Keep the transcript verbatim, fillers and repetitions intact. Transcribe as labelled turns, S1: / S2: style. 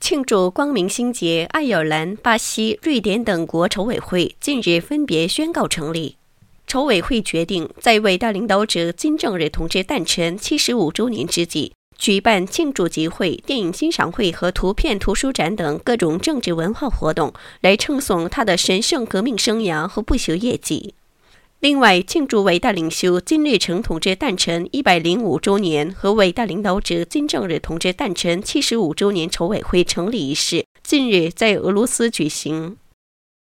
S1: 庆祝光明星节，爱尔兰、巴西、瑞典等国筹委会近日分别宣告成立。筹委会决定在伟大领导者金正日同志诞辰七十五周年之际，举办庆祝集会、电影欣赏会和图片图书展等各种政治文化活动，来称颂他的神圣革命生涯和不朽业绩。另外，庆祝伟大领袖金日成同志诞辰一百零五周年和伟大领导者金正日同志诞辰七十五周年筹委会成立仪式近日在俄罗斯举行。